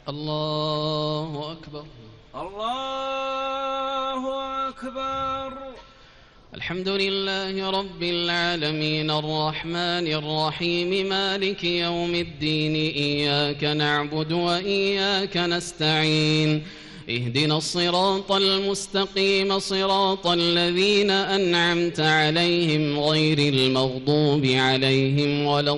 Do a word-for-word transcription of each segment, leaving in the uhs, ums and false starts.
الله أكبر. الله أكبر. الحمد لله رب العالمين الرحمن الرحيم مالك يوم الدين إياك نعبد وإياك نستعين اهدنا الصراط المستقيم صراط الذين أنعمت عليهم غير المغضوب عليهم ولا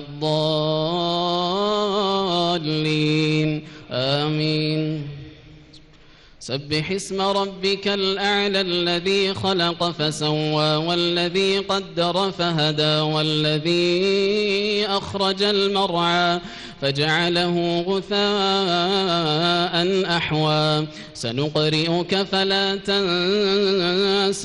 الضالين آمين. سبح اسم ربك الأعلى الذي خلق فسوى والذي قدر فهدى والذي أخرج المرعى فجعله غثاء أحوى سنقرئك فلا تنسى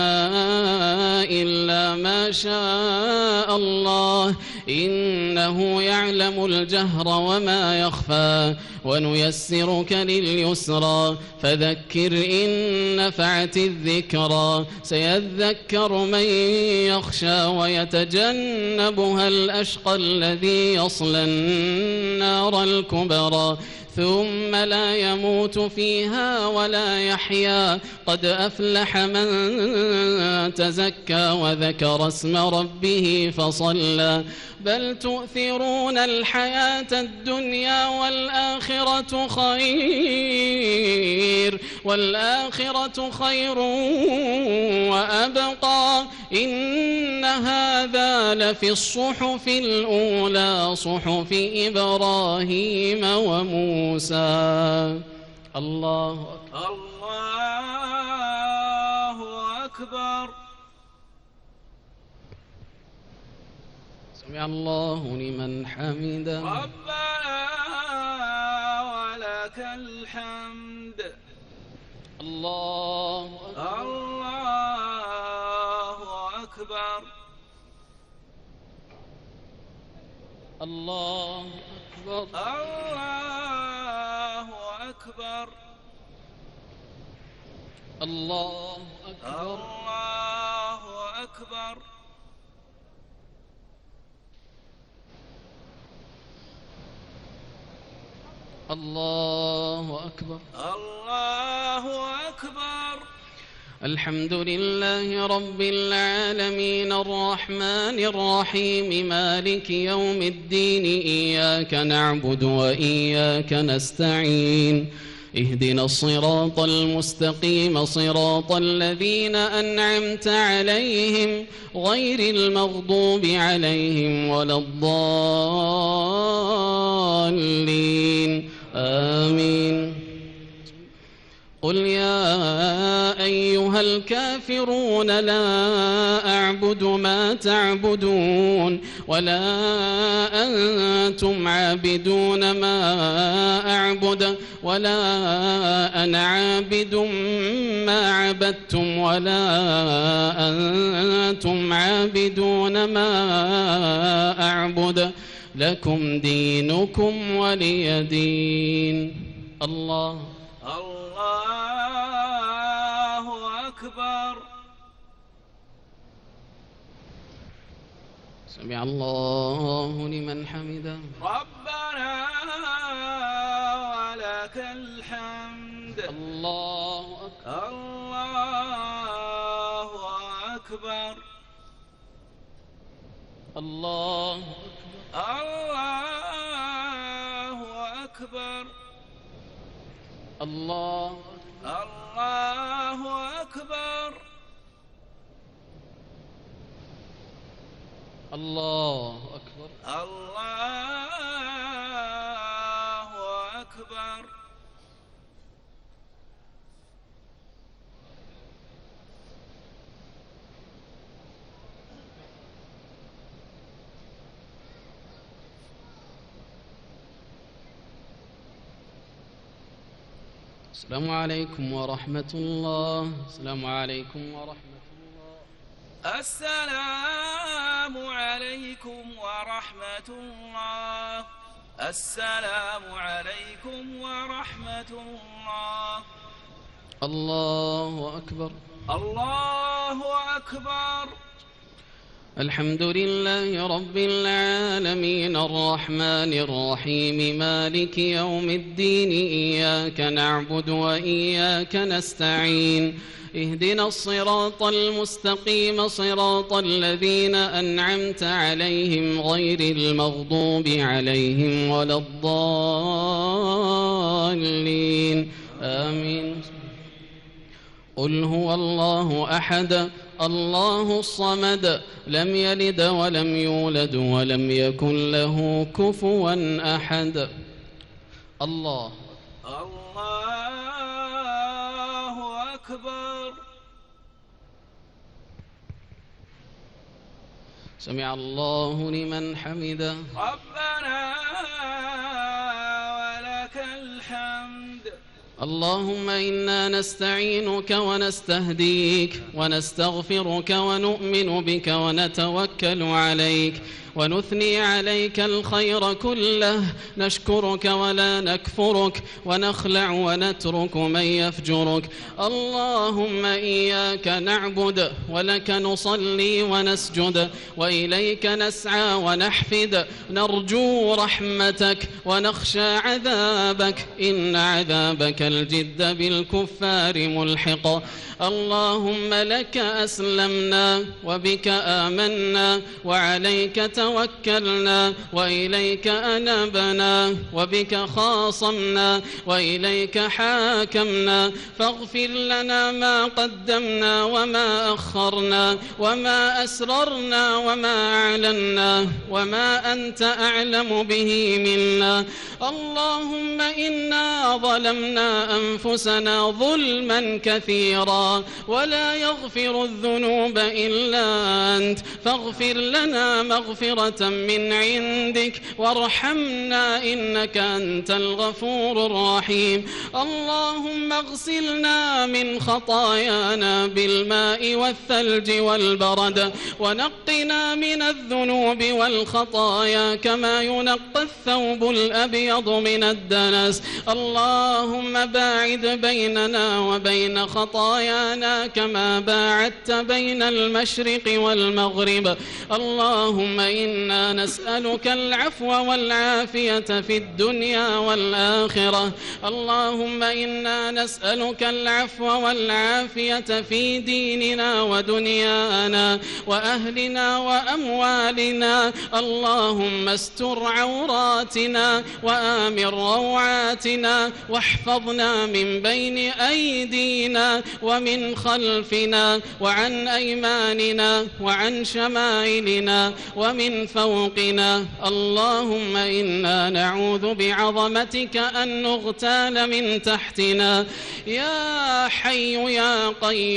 إلا ما شاء الله إنه يعلم الجهر وما يخفى ونيسرك لليسرى فذكر إن نفعت الذكرى سيذكر من يخشى ويتجنبها الأشقى الذي يصلى النار الكبرى ثم لا يموت فيها ولا يحيا قد أفلح من تزكى وذكر اسم ربه فصلى بل تؤثرون الحياة الدنيا والآخرة خير والآخرة خير وأبقى إن هذا لفي الصحف الأولى صحف إبراهيم وموسى. الله أكبر. الله أكبر. سمع الله لمن حمده. ربنا ولك الحمد. الله أكبر. الله أكبر. الله أكبر. الله أكبر. الله أكبر. الله أكبر. الله أكبر. الله أكبر. الحمد لله رب العالمين الرحمن الرحيم مالك يوم الدين إياك نعبد وإياك نستعين اهدنا الصراط المستقيم صراط الذين أنعمت عليهم غير المغضوب عليهم ولا الضالين آمين. قل يا أيها الكافرون لا أعبد ما تعبدون ولا أنتم عابدون ما أعبد ولا أنا عابد ما عبدتم ولا أنتم عابدون ما أعبد لكم دينكم ولي دين. الله الله أكبر. سمع الله لمن حمده. ربنا ولك الحمد. الله أكبر. الله أكبر. الله أكبر. الله الله أكبر. الله أكبر. الله أكبر. السلام عليكم ورحمة الله. السلام عليكم ورحمة الله. السلام عليكم ورحمة الله. السلام عليكم ورحمة الله. الله أكبر. الله أكبر. الحمد لله رب العالمين الرحمن الرحيم مالك يوم الدين إياك نعبد وإياك نستعين اهدنا الصراط المستقيم صراط الذين أنعمت عليهم غير المغضوب عليهم ولا الضالين آمين. قل هو الله أحد الله الصمد لم يلد ولم يولد ولم يكن له كفوا أحد. الله الله أكبر. سمع الله لمن حمده. ربنا ولك الحمد. اللهم إنا نستعينك ونستهديك ونستغفرك ونؤمن بك ونتوكل عليك ونثني عليك الخير كله، نشكرك ولا نكفرك ونخلع ونترك من يفجرك. اللهم إياك نعبد ولك نصلي ونسجد وإليك نسعى ونحفد، نرجو رحمتك ونخشى عذابك، إن عذابك الجد بالكفار ملحق. اللهم لك أسلمنا وبك آمنا وعليك توكلنا وإليك أنبنا وبك خاصمنا وإليك حاكمنا، فاغفر لنا ما قدمنا وما أخرنا وما أسررنا وما أعلنا وما أنت أعلم به منا. اللهم إنا ظلمنا أنفسنا ظلما كثيرا ولا يغفر الذنوب إلا أنت، فاغفر لنا مغفرة من عندك وارحمنا إنك أنت الغفور الرحيم. اللهم اغسلنا من خطايانا بالماء والثلج والبرد، ونقنا من الذنوب والخطايا كما ينقى الثوب الأبيض من الدنس. اللهم باعد بيننا وبين خطايانا كما باعدت بين المشرق والمغرب. اللهم إنا نسألك العفو والعافية في الدنيا والآخرة. اللهم إنا نسألك العفو والعافية في ديننا ودنيانا وأهلنا وأموالنا. اللهم استر عوراتنا وآمن روعاتنا، واحفظنا من بين أيدينا ومن خلفنا وعن أيماننا وعن شمائلنا ومن فوقنا. اللهم إنا نعوذ بعظمتك أن نغتال من تحتنا. يا حي يا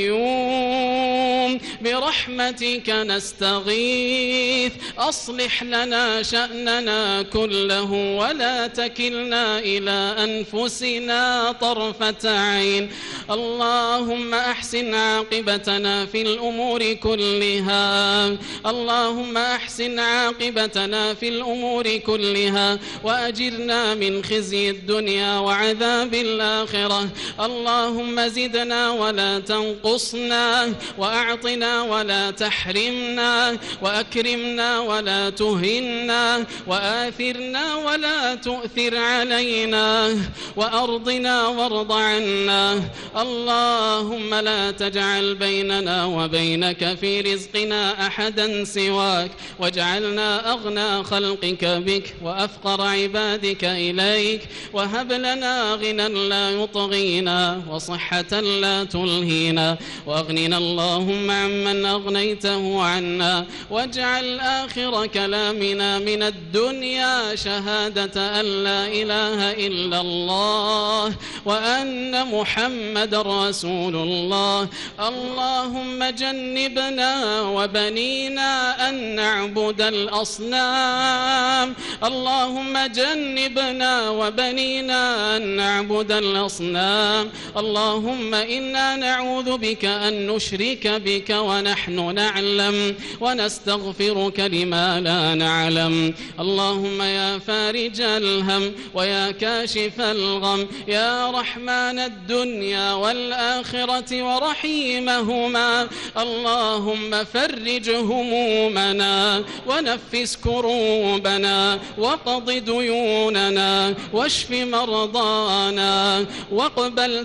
قيوم برحمتك نستغيث، أصلح لنا شأننا كله ولا تكلنا إلى أنفسنا طرفة عين. اللهم أحسن عاقبتنا في الأمور كلها. اللهم أحسن عاقبتنا في الأمور كلها وأجرنا من خزي الدنيا وعذاب الآخرة. اللهم زدنا ولا تنقصنا، وأعطنا ولا تحرمنا، وأكرمنا ولا تهنا، وآثرنا ولا تؤثر علينا، وأرضنا وارض عنا. اللهم لا تجعل بيننا وبينك في رزقنا أحدا سواك، واجعلنا أغنى خلقك بك وأفقر عبادك إليك، وهب لنا غنى لا يطغينا وصحة لا تلهينا، وأغننا اللهم عمن أغنيته عنا، واجعل آخر كلامنا من الدنيا شهادة أن لا إله إلا الله وأن محمد رسول الله. اللهم جنبنا وبنينا أن نعبد الأصنام. اللهم جنبنا وبنينا أن نعبد الأصنام. اللهم إنا نعوذ بك أن نشرك بك ونحن نعلم، ونستغفرك لما لا نعلم. اللهم يا فارج الهم ويا كاشف الغم، يا رحمن الدنيا والآخرة ورحيمهما. اللهم فرج همومنا ونفس كروبنا وقض ديوننا واشف مرضانا واقبل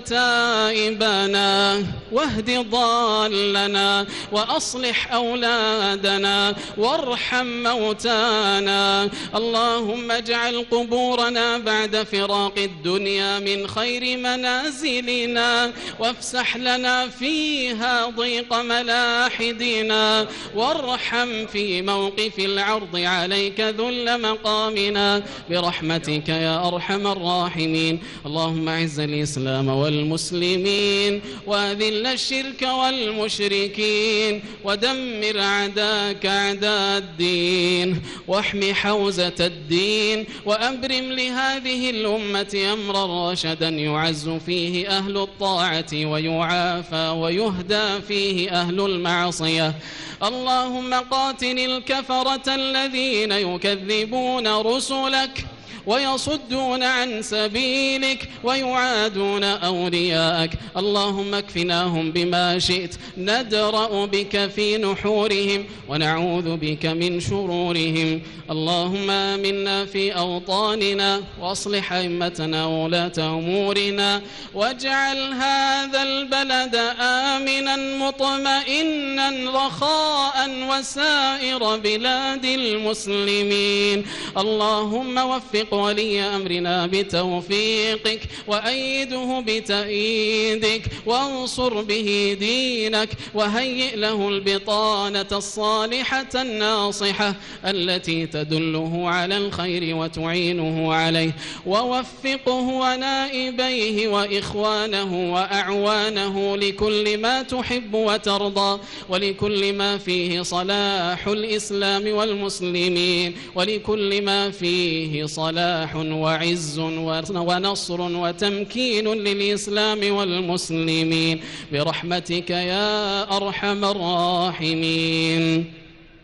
تائبنا واهد ضالنا وأصلح أولادنا وارحم موتانا. اللهم اجعل قبورنا بعد فراق الدنيا من خير منازلنا وافسح لنا فيها ضيق ملاحدنا وارحم في موقف العرض عليك ذل مقامنا برحمتك يا أرحم الراحمين. اللهم اعز الإسلام والمسلمين وأذل الشرك والمشركين ودمر أعداءك أعداء الدين واحم حوزة الدين وأبرم لهذه الأمة أمرا رشدا يعز فيه أهل الطاعة ويعافى ويهدى فيه أهل المعصية. اللهم قاتل الكفرة الذين يكذبون رسلك ويصدون عن سبيلك ويعادون أولياءك. اللهم اكفناهم بما شئت ندرأ بك في نحورهم ونعوذ بك من شرورهم. اللهم آمنا في أوطاننا وأصلح أئمتنا وولاة أمورنا واجعل هذا البلد آمنا مطمئنا رخاء وسائر بلاد المسلمين. اللهم وفق ولي أمرنا بتوفيقك وأيده بتأييدك وانصر به دينك وهيئ له البطانة الصالحة الناصحة التي تدله على الخير وتعينه عليه ووفقه ونائبيه وإخوانه وأعوانه لكل ما تحب وترضى ولكل ما فيه صلاح الإسلام والمسلمين ولكل ما فيه صلاح وعز ونصر وتمكين للإسلام والمسلمين برحمتك يا أرحم الراحمين.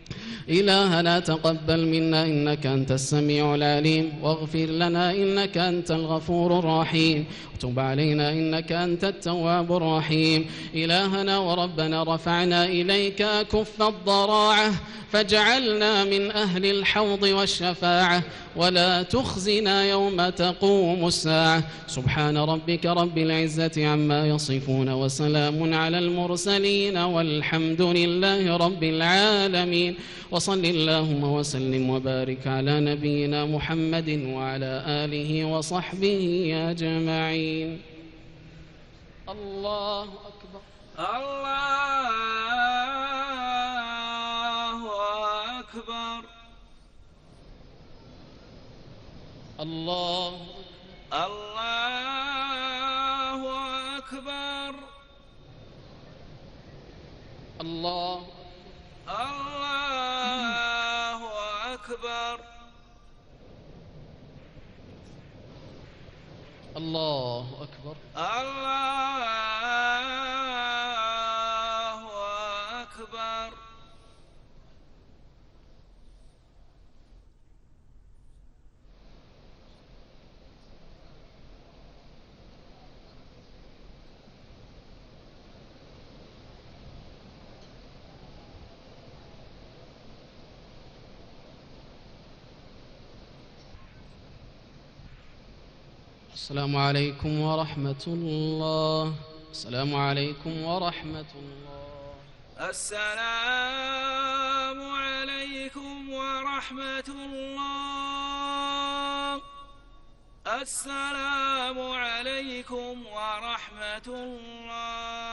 إلهنا تقبل منا إنك أنت السميع العليم واغفر لنا إنك أنت الغفور الرحيم وتب علينا إنك أنت التواب الرحيم. إلهنا وربنا رفعنا إليك كف الضراعة فاجعلنا من أهل الحوض والشفاعة ولا تخزنا يوم تقوم الساعة. سبحان ربك رب العزة عما يصفون وسلام على المرسلين والحمد لله رب العالمين. وصل اللهم وسلم وبارك على نبينا محمد وعلى آله وصحبه أجمعين. الله أكبر. الله أكبر. الله الله أكبر. الله الله أكبر. الله أكبر. الله أكبر. السلام عليكم ورحمة الله. السلام عليكم ورحمة الله. السلام عليكم ورحمة الله. السلام عليكم ورحمة الله.